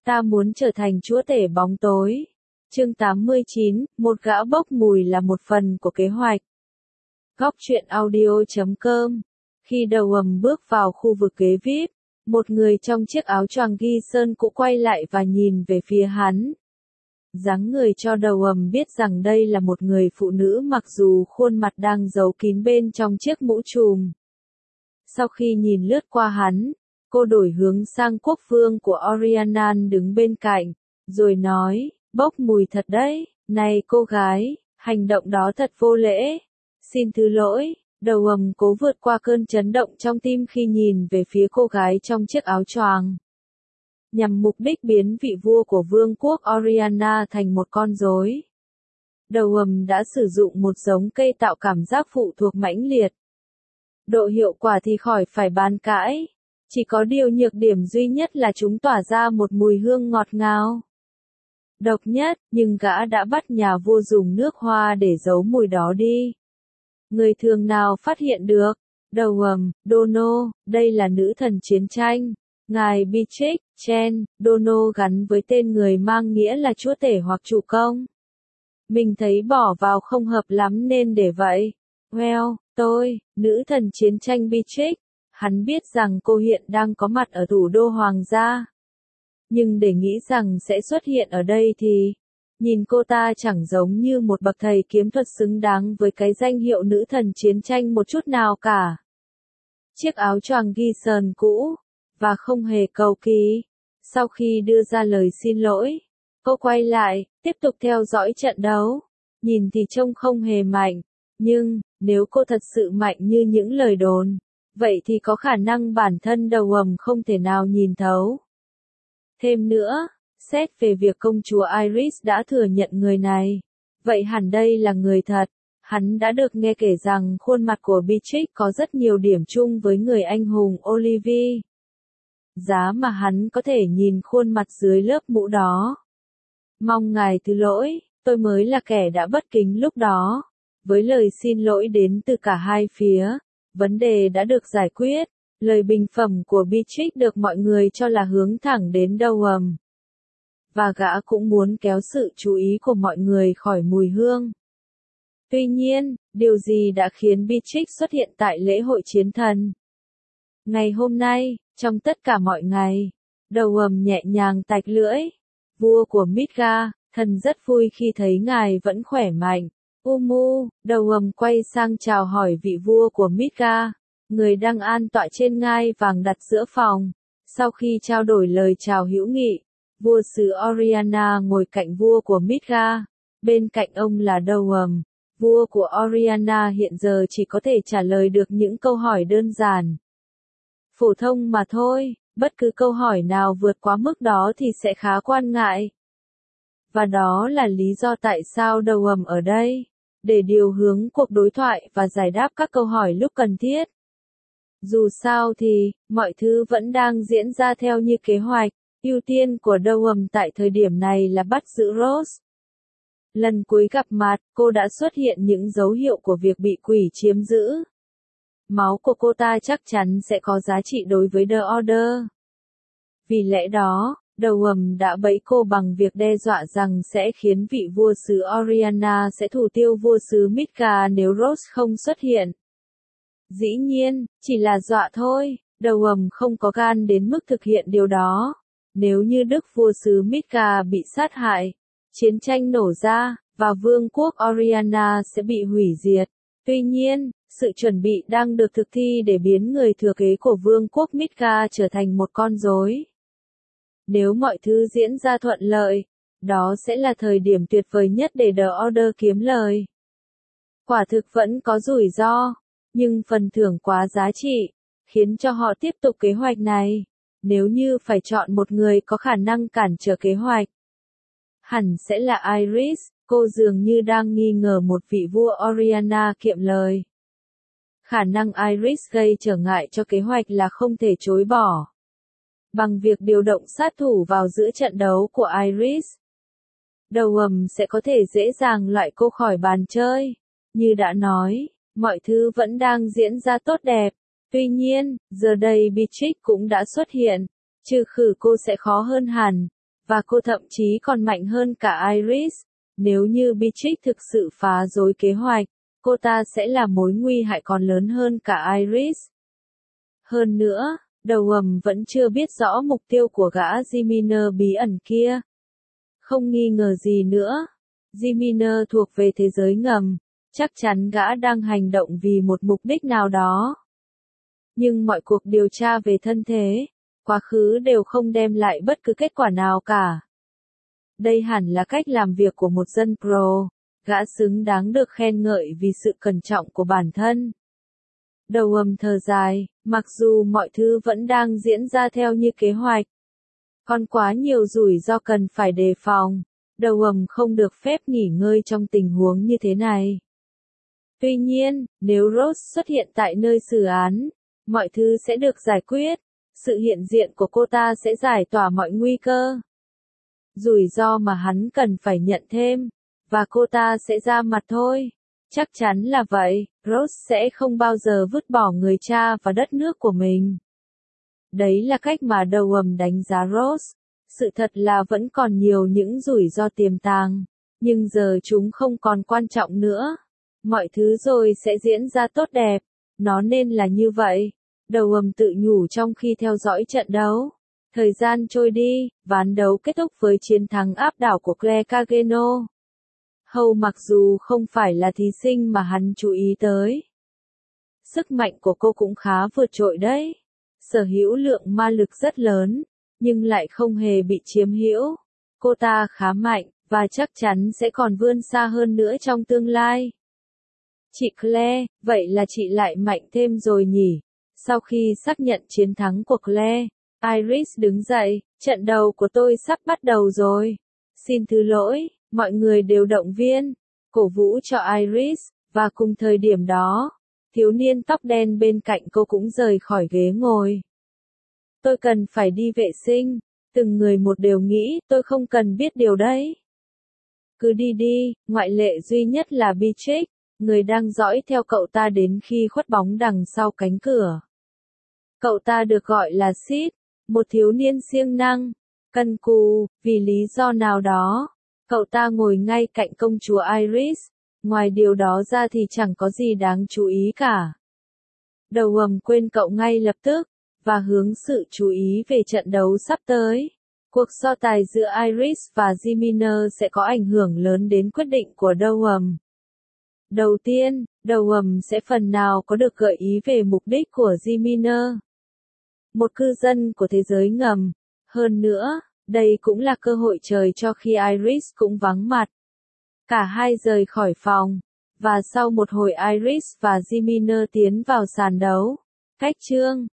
Ta muốn trở thành chúa tể bóng tối. Chương 89, một gã bốc mùi là một phần của kế hoạch. Góc truyện audio.com. Khi Đầu Ầm bước vào khu vực ghế VIP, một người trong chiếc áo choàng ghi sơn cũ quay lại và nhìn về phía hắn. Dáng người cho Đầu Ầm biết rằng đây là một người phụ nữ mặc dù khuôn mặt đang giấu kín bên trong chiếc mũ trùm. Sau khi nhìn lướt qua hắn, cô đổi hướng sang quốc vương của Orianan đứng bên cạnh, rồi nói, bốc mùi thật đấy, này cô gái, hành động đó thật vô lễ. Xin thứ lỗi. Đầu Ầm cố vượt qua cơn chấn động trong tim khi nhìn về phía cô gái trong chiếc áo choàng. Nhằm mục đích biến vị vua của vương quốc Oriana thành một con rối. Đầu Ầm đã sử dụng một giống cây tạo cảm giác phụ thuộc mãnh liệt. Độ hiệu quả thì khỏi phải bàn cãi. Chỉ có điều nhược điểm duy nhất là chúng tỏa ra một mùi hương ngọt ngào. Độc nhất, nhưng gã đã bắt nhà vua dùng nước hoa để giấu mùi đó đi. Người thường nào phát hiện được? Đầu Ầm, Dono, đây là nữ thần chiến tranh. Ngài Beatrix, Chen, Dono gắn với tên người mang nghĩa là chúa tể hoặc chủ công. Mình thấy bỏ vào không hợp lắm nên để vậy. Well, nữ thần chiến tranh Beatrix. Hắn biết rằng cô hiện đang có mặt ở thủ đô hoàng gia. Nhưng để nghĩ rằng sẽ xuất hiện ở đây thì, nhìn cô ta chẳng giống như một bậc thầy kiếm thuật xứng đáng với cái danh hiệu nữ thần chiến tranh một chút nào cả. Chiếc áo choàng ghi sơn cũ, và không hề cầu kỳ. Sau khi đưa ra lời xin lỗi, cô quay lại, tiếp tục theo dõi trận đấu. Nhìn thì trông không hề mạnh, nhưng, nếu cô thật sự mạnh như những lời đồn, vậy thì có khả năng bản thân Đầu Ầm không thể nào nhìn thấu. Thêm nữa, xét về việc công chúa Iris đã thừa nhận người này, vậy hẳn đây là người thật. Hắn đã được nghe kể rằng khuôn mặt của Beatrix có rất nhiều điểm chung với người anh hùng Olivia. Giá mà hắn có thể nhìn khuôn mặt dưới lớp mũ đó. Mong ngài thứ lỗi, tôi mới là kẻ đã bất kính lúc đó. Với lời xin lỗi đến từ cả hai phía, vấn đề đã được giải quyết. Lời bình phẩm của Beatrix được mọi người cho là hướng thẳng đến Đầu Ầm. Và gã cũng muốn kéo sự chú ý của mọi người khỏi mùi hương. Tuy nhiên, điều gì đã khiến Beatrix xuất hiện tại lễ hội chiến thần? Ngày hôm nay, trong tất cả mọi ngày, Đầu Ầm nhẹ nhàng tạch lưỡi. Vua của Midgard, thần rất vui khi thấy ngài vẫn khỏe mạnh. Đầu Ầm quay sang chào hỏi vị vua của Midgard, người đang an tọa trên ngai vàng đặt giữa phòng. Sau khi trao đổi lời chào hữu nghị, vua xứ Oriana ngồi cạnh vua của Midgard. Bên cạnh ông là Đầu Ầm. Vua của Oriana hiện giờ chỉ có thể trả lời được những câu hỏi đơn giản, phổ thông mà thôi. Bất cứ câu hỏi nào vượt quá mức đó thì sẽ khá quan ngại. Và đó là lý do tại sao Đầu Ầm ở đây, để điều hướng cuộc đối thoại và giải đáp các câu hỏi lúc cần thiết. Dù sao thì, mọi thứ vẫn đang diễn ra theo như kế hoạch. Ưu tiên của Đầu Ầm tại thời điểm này là bắt giữ Rose. Lần cuối gặp mặt, cô đã xuất hiện những dấu hiệu của việc bị quỷ chiếm giữ. Máu của cô ta chắc chắn sẽ có giá trị đối với The Order. Vì lẽ đó, Đầu Ầm đã bẫy cô bằng việc đe dọa rằng sẽ khiến vị vua xứ Oriana sẽ thủ tiêu vua xứ Midgard nếu Rose không xuất hiện. Dĩ nhiên, chỉ là dọa thôi, Đầu Ầm không có gan đến mức thực hiện điều đó. Nếu như đức vua xứ Midgard bị sát hại, chiến tranh nổ ra, và vương quốc Oriana sẽ bị hủy diệt. Tuy nhiên, sự chuẩn bị đang được thực thi để biến người thừa kế của vương quốc Midgard trở thành một con rối. Nếu mọi thứ diễn ra thuận lợi, đó sẽ là thời điểm tuyệt vời nhất để The Order kiếm lời. Quả thực vẫn có rủi ro, nhưng phần thưởng quá giá trị, khiến cho họ tiếp tục kế hoạch này. Nếu như phải chọn một người có khả năng cản trở kế hoạch, hẳn sẽ là Iris. Cô dường như đang nghi ngờ một vị vua Oriana kiệm lời. Khả năng Iris gây trở ngại cho kế hoạch là không thể chối bỏ. Bằng việc điều động sát thủ vào giữa trận đấu của Iris, Đầu Ầm sẽ có thể dễ dàng loại cô khỏi bàn chơi. Như đã nói, mọi thứ vẫn đang diễn ra tốt đẹp. Tuy nhiên, giờ đây Beatrix cũng đã xuất hiện. Trừ khử cô sẽ khó hơn hẳn. và cô thậm chí còn mạnh hơn cả Iris. Nếu như Beatrix thực sự phá rối kế hoạch, cô ta sẽ là mối nguy hại còn lớn hơn cả Iris. Hơn nữa, đầu ầm vẫn chưa biết rõ mục tiêu của gã Jiminer bí ẩn kia. Không nghi ngờ gì nữa, Jiminer thuộc về thế giới ngầm, chắc chắn gã đang hành động vì một mục đích nào đó. Nhưng mọi cuộc điều tra về thân thế, quá khứ đều không đem lại bất cứ kết quả nào cả. Đây hẳn là cách làm việc của một dân pro, gã xứng đáng được khen ngợi vì sự cẩn trọng của bản thân. Đầu ầm thở dài, mặc dù mọi thứ vẫn đang diễn ra theo như kế hoạch. Còn quá nhiều rủi ro cần phải đề phòng, đầu ầm không được phép nghỉ ngơi trong tình huống như thế này. Tuy nhiên, nếu Rose xuất hiện tại nơi xử án, mọi thứ sẽ được giải quyết, sự hiện diện của cô ta sẽ giải tỏa mọi nguy cơ. Rủi ro mà hắn cần phải nhận thêm, và cô ta sẽ ra mặt thôi. Chắc chắn là vậy, Rose sẽ không bao giờ vứt bỏ người cha và đất nước của mình. Đấy là cách mà đầu ầm đánh giá Rose. Sự thật là vẫn còn nhiều những rủi ro tiềm tàng, nhưng giờ chúng không còn quan trọng nữa. Mọi thứ rồi sẽ diễn ra tốt đẹp, nó nên là như vậy. Đầu ầm tự nhủ trong khi theo dõi trận đấu. Thời gian trôi đi, ván đấu kết thúc với chiến thắng áp đảo của Claire Cageno. Hầu mặc dù không phải là thí sinh mà hắn chú ý tới. Sức mạnh của cô cũng khá vượt trội đấy. Sở hữu lượng ma lực rất lớn, nhưng lại không hề bị chiếm hữu. Cô ta khá mạnh, và chắc chắn sẽ còn vươn xa hơn nữa trong tương lai. Chị Claire, vậy là chị lại mạnh thêm rồi nhỉ? Sau khi xác nhận chiến thắng của Claire, Iris đứng dậy, trận đấu của tôi sắp bắt đầu rồi. Xin thứ lỗi, mọi người đều động viên, cổ vũ cho Iris, và cùng thời điểm đó, thiếu niên tóc đen bên cạnh cô cũng rời khỏi ghế ngồi. Tôi cần phải đi vệ sinh, từng người một đều nghĩ, tôi không cần biết điều đấy. Cứ đi đi, ngoại lệ duy nhất là Beatrix, người đang dõi theo cậu ta đến khi khuất bóng đằng sau cánh cửa. Cậu ta được gọi là Sid, một thiếu niên siêng năng, cần cù, vì lý do nào đó. Cậu ta ngồi ngay cạnh công chúa Iris, ngoài điều đó ra thì chẳng có gì đáng chú ý cả. Đầu ầm quên cậu ngay lập tức, và hướng sự chú ý về trận đấu sắp tới. Cuộc so tài giữa Iris và Jiminer sẽ có ảnh hưởng lớn đến quyết định của đầu ầm. Đầu tiên, đầu ầm sẽ phần nào có được gợi ý về mục đích của Jiminer. Một cư dân của thế giới ngầm. Hơn nữa, đây cũng là cơ hội trời cho khi Iris cũng vắng mặt. Cả hai rời khỏi phòng, và sau một hồi Iris và Jiminer tiến vào sàn đấu. Cách chương